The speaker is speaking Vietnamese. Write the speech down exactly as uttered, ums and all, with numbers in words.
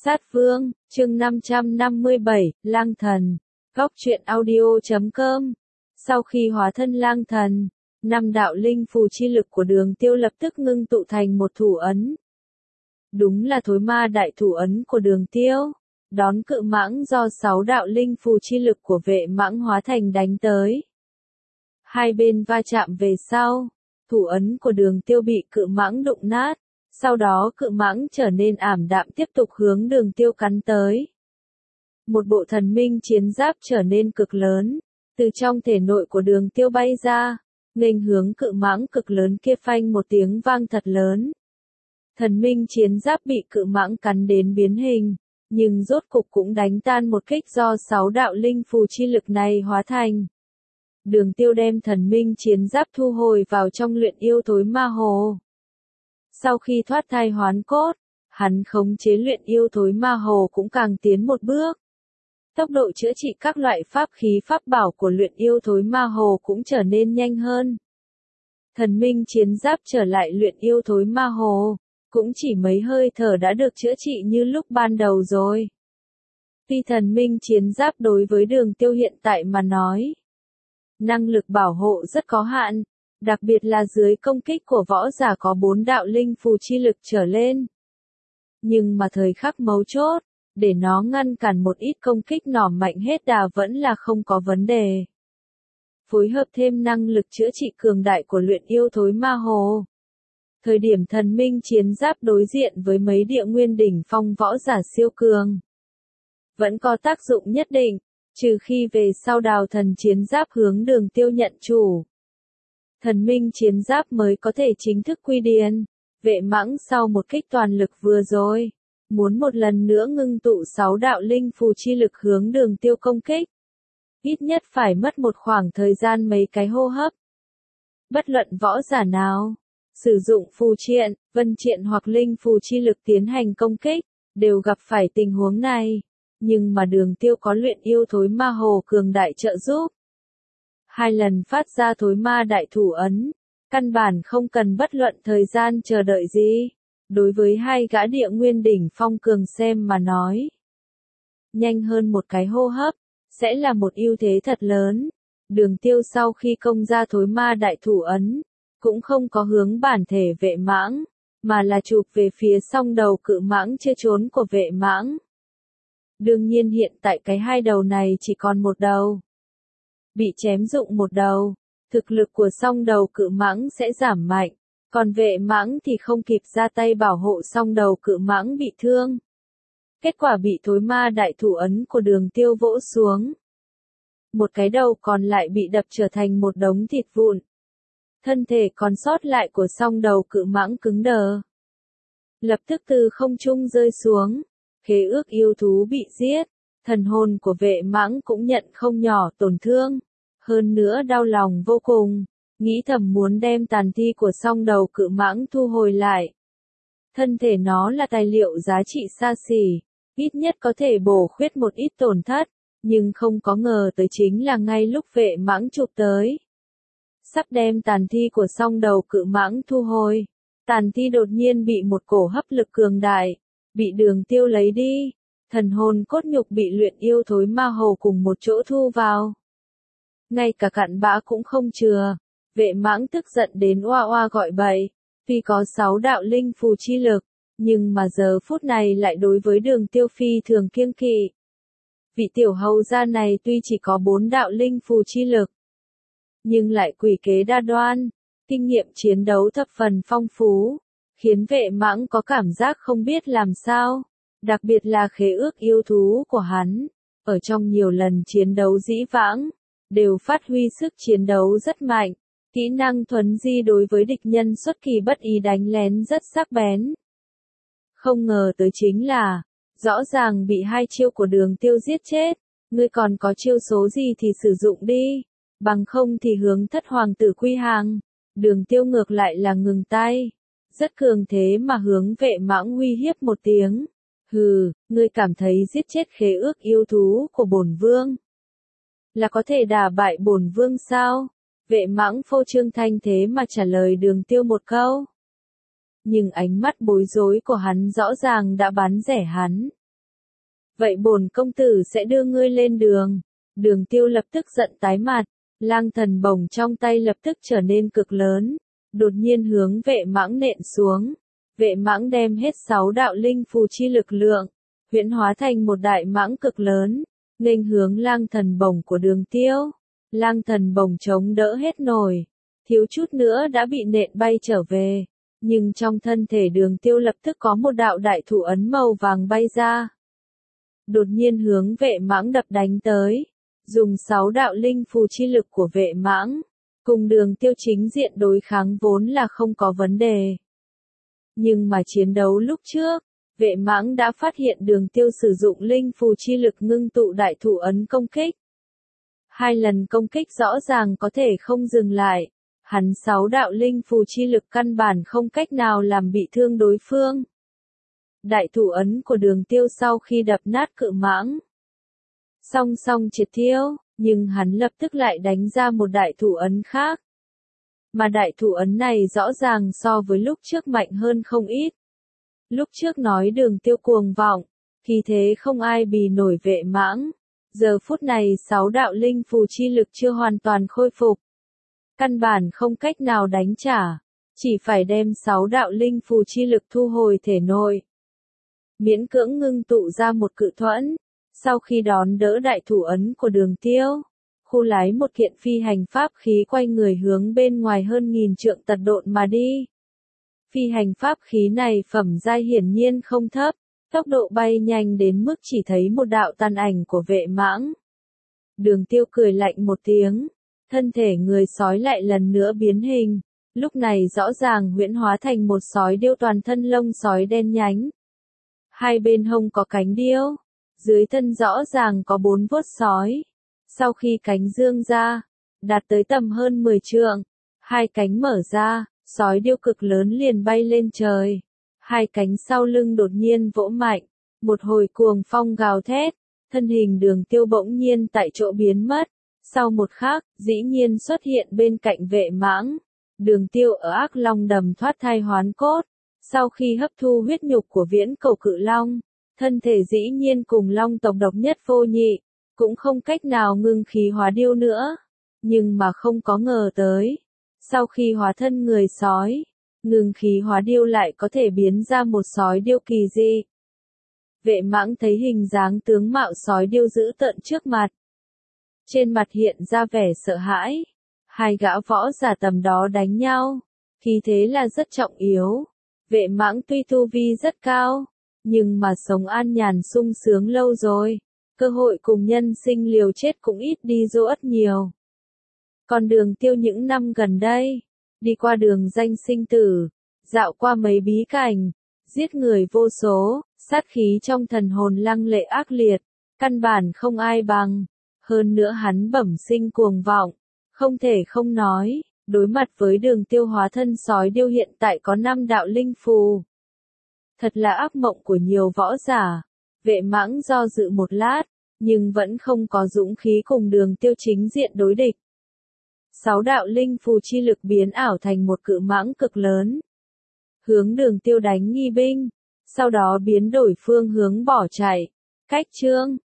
Sát Vương, chương năm trăm năm mươi bảy, Lang Thần. Góc truyện audio chấm com. Sau khi hóa thân lang thần, năm đạo linh phù chi lực của Đường Tiêu lập tức ngưng tụ thành một thủ ấn. Đúng là thối ma đại thủ ấn của Đường Tiêu. Đón cự mãng do sáu đạo linh phù chi lực của vệ mãng hóa thành đánh tới. Hai bên va chạm về sau, thủ ấn của Đường Tiêu bị cự mãng đụng nát. Sau đó cự mãng trở nên ảm đạm tiếp tục hướng Đường Tiêu cắn tới. Một bộ thần minh chiến giáp trở nên cực lớn, từ trong thể nội của Đường Tiêu bay ra, nghênh hướng cự mãng cực lớn kia, phanh một tiếng vang thật lớn. Thần minh chiến giáp bị cự mãng cắn đến biến hình, nhưng rốt cục cũng đánh tan một kích do sáu đạo linh phù chi lực này hóa thành. Đường Tiêu đem thần minh chiến giáp thu hồi vào trong luyện yêu thối ma hồ. Sau khi thoát thai hoán cốt, hắn khống chế luyện yêu thối ma hồ cũng càng tiến một bước. Tốc độ chữa trị các loại pháp khí pháp bảo của luyện yêu thối ma hồ cũng trở nên nhanh hơn. Thần minh chiến giáp trở lại luyện yêu thối ma hồ, cũng chỉ mấy hơi thở đã được chữa trị như lúc ban đầu rồi. Tuy thần minh chiến giáp đối với Đường Tiêu hiện tại mà nói, năng lực bảo hộ rất có hạn. Đặc biệt là dưới công kích của võ giả có bốn đạo linh phù chi lực trở lên. Nhưng mà thời khắc mấu chốt, để nó ngăn cản một ít công kích nỏ mạnh hết đà vẫn là không có vấn đề. Phối hợp thêm năng lực chữa trị cường đại của luyện yêu thối ma hồ. Thời điểm thần minh chiến giáp đối diện với mấy địa nguyên đỉnh phong võ giả siêu cường, vẫn có tác dụng nhất định, trừ khi về sau đào thần chiến giáp hướng Đường Tiêu nhận chủ. Thần minh chiến giáp mới có thể chính thức quy điền. Vệ mãng sau một kích toàn lực vừa rồi, muốn một lần nữa ngưng tụ sáu đạo linh phù chi lực hướng Đường Tiêu công kích. Ít nhất phải mất một khoảng thời gian mấy cái hô hấp. Bất luận võ giả nào, sử dụng phù triện, vân triện hoặc linh phù chi lực tiến hành công kích, đều gặp phải tình huống này. Nhưng mà Đường Tiêu có luyện yêu thối ma hồ cường đại trợ giúp. Hai lần phát ra thối ma đại thủ ấn, căn bản không cần bất luận thời gian chờ đợi gì. Đối với hai gã địa nguyên đỉnh phong cường xem mà nói, nhanh hơn một cái hô hấp, sẽ là một ưu thế thật lớn. Đường Tiêu sau khi công ra thối ma đại thủ ấn, cũng không có hướng bản thể vệ mãng, mà là chụp về phía song đầu cự mãng chưa trốn của vệ mãng. Đương nhiên hiện tại cái hai đầu này chỉ còn một đầu. Bị chém dụng một đầu, thực lực của song đầu cự mãng sẽ giảm mạnh, còn vệ mãng thì không kịp ra tay bảo hộ song đầu cự mãng bị thương. Kết quả bị thối ma đại thủ ấn của Đường Tiêu vỗ xuống. Một cái đầu còn lại bị đập trở thành một đống thịt vụn. Thân thể còn sót lại của song đầu cự mãng cứng đờ. Lập tức từ không trung rơi xuống, khế ước yêu thú bị giết. Thần hồn của vệ mãng cũng nhận không nhỏ tổn thương, hơn nữa đau lòng vô cùng, nghĩ thầm muốn đem tàn thi của song đầu cự mãng thu hồi lại. Thân thể nó là tài liệu giá trị xa xỉ, ít nhất có thể bổ khuyết một ít tổn thất, nhưng không có ngờ tới chính là ngay lúc vệ mãng chụp tới. Sắp đem tàn thi của song đầu cự mãng thu hồi, tàn thi đột nhiên bị một cổ hấp lực cường đại, bị Đường Tiêu lấy đi. Thần hồn cốt nhục bị luyện yêu thối ma hồ cùng một chỗ thu vào. Ngay cả cặn bã cũng không chừa. Vệ mãng tức giận đến oa oa gọi bậy. Tuy có sáu đạo linh phù chi lực, nhưng mà giờ phút này lại đối với Đường Tiêu phi thường kiêng kỵ. Vị tiểu hầu gia này tuy chỉ có bốn đạo linh phù chi lực, nhưng lại quỷ kế đa đoan, kinh nghiệm chiến đấu thập phần phong phú, khiến vệ mãng có cảm giác không biết làm sao. Đặc biệt là khế ước yêu thú của hắn, ở trong nhiều lần chiến đấu dĩ vãng, đều phát huy sức chiến đấu rất mạnh, kỹ năng thuấn di đối với địch nhân xuất kỳ bất ý đánh lén rất sắc bén. Không ngờ tới chính là, rõ ràng bị hai chiêu của Đường Tiêu giết chết, ngươi còn có chiêu số gì thì sử dụng đi, bằng không thì hướng thất hoàng tử quy hàng. Đường Tiêu ngược lại là ngừng tay, rất cường thế mà hướng vệ mãng uy hiếp một tiếng. Hừ, ngươi cảm thấy giết chết khế ước yêu thú của bổn vương là có thể đả bại bổn vương sao? Vệ mãng phô trương thanh thế mà trả lời Đường Tiêu một câu. Nhưng ánh mắt bối rối của hắn rõ ràng đã bán rẻ hắn. vậy bổn công tử sẽ đưa ngươi lên đường. Đường Tiêu lập tức giận tái mặt, lang thần bổng trong tay lập tức trở nên cực lớn, đột nhiên hướng Vệ Mãng nện xuống. Vệ Mãng đem hết sáu đạo linh phù chi lực lượng, huyễn hóa thành một đại mãng cực lớn, nghênh hướng lang thần bổng của Đường Tiêu. Lang thần bổng chống đỡ hết nổi, thiếu chút nữa đã bị nện bay trở về, nhưng trong thân thể Đường Tiêu lập tức có một đạo đại thủ ấn màu vàng bay ra, đột nhiên hướng Vệ Mãng đập đánh tới, dùng sáu đạo linh phù chi lực của Vệ Mãng, cùng Đường Tiêu chính diện đối kháng vốn là không có vấn đề. Nhưng mà chiến đấu lúc trước, Vệ Mãng đã phát hiện Đường Tiêu sử dụng linh phù chi lực ngưng tụ đại thủ ấn công kích. Hai lần công kích rõ ràng có thể không dừng lại, hắn sáu đạo linh phù chi lực căn bản không cách nào làm bị thương đối phương. Đại thủ ấn của Đường Tiêu sau khi đập nát cự mãng, song song triệt tiêu, nhưng hắn lập tức lại đánh ra một đại thủ ấn khác. Mà đại thủ ấn này rõ ràng so với lúc trước mạnh hơn không ít. Lúc trước nói Đường Tiêu cuồng vọng, khi thế không ai bì nổi Vệ Mãng. Giờ phút này sáu đạo linh phù chi lực chưa hoàn toàn khôi phục. Căn bản không cách nào đánh trả, chỉ phải đem sáu đạo linh phù chi lực thu hồi thể nội. Miễn cưỡng ngưng tụ ra một cự thuẫn, sau khi đón đỡ đại thủ ấn của Đường Tiêu, khu lái một kiện phi hành pháp khí quay người hướng bên ngoài hơn nghìn trượng tật độn mà đi. Phi hành pháp khí này phẩm giai hiển nhiên không thấp, tốc độ bay nhanh đến mức chỉ thấy một đạo tàn ảnh của Vệ Mãng. Đường Tiêu cười lạnh một tiếng, thân thể người sói lại lần nữa biến hình, lúc này rõ ràng huyễn hóa thành một sói điêu toàn thân lông sói đen nhánh. Hai bên hông có cánh điêu, dưới thân rõ ràng có bốn vuốt sói. Sau khi cánh dương ra, đạt tới tầm hơn mười trượng, hai cánh mở ra, sói điêu cực lớn liền bay lên trời. Hai cánh sau lưng đột nhiên vỗ mạnh, một hồi cuồng phong gào thét, thân hình Đường Tiêu bỗng nhiên tại chỗ biến mất. Sau một khắc, dĩ nhiên xuất hiện bên cạnh Vệ Mãng. Đường Tiêu ở Ác Long đầm thoát thai hoán cốt, sau khi hấp thu huyết nhục của Viễn Cầu Cự Long, thân thể dĩ nhiên cùng long tộc độc nhất vô nhị, cũng không cách nào ngưng khí hóa điêu nữa. Nhưng mà không có ngờ tới, sau khi hóa thân người sói, ngưng khí hóa điêu lại có thể biến ra một sói điêu kỳ dị. Vệ Mãng thấy hình dáng tướng mạo sói điêu dữ tợn trước mặt, trên mặt hiện ra vẻ sợ hãi. Hai gã võ giả tầm đó đánh nhau, khí thế là rất trọng yếu. Vệ Mãng tuy tu vi rất cao, nhưng mà sống an nhàn sung sướng lâu rồi, cơ hội cùng nhân sinh liều chết cũng ít đi rất nhiều. Còn Đường Tiêu những năm gần đây, đi qua đường danh sinh tử, dạo qua mấy bí cảnh, giết người vô số, sát khí trong thần hồn lăng lệ ác liệt, căn bản không ai bằng. Hơn nữa hắn bẩm sinh cuồng vọng, không thể không nói, đối mặt với Đường Tiêu hóa thân sói điêu hiện tại có năm đạo linh phù. Thật là ác mộng của nhiều võ giả. Vệ Mãng do dự một lát, nhưng vẫn không có dũng khí cùng Đường Tiêu chính diện đối địch. Sáu đạo linh phù chi lực biến ảo thành một cự mãng cực lớn, hướng Đường Tiêu đánh nghi binh, sau đó biến đổi phương hướng bỏ chạy. Cách chương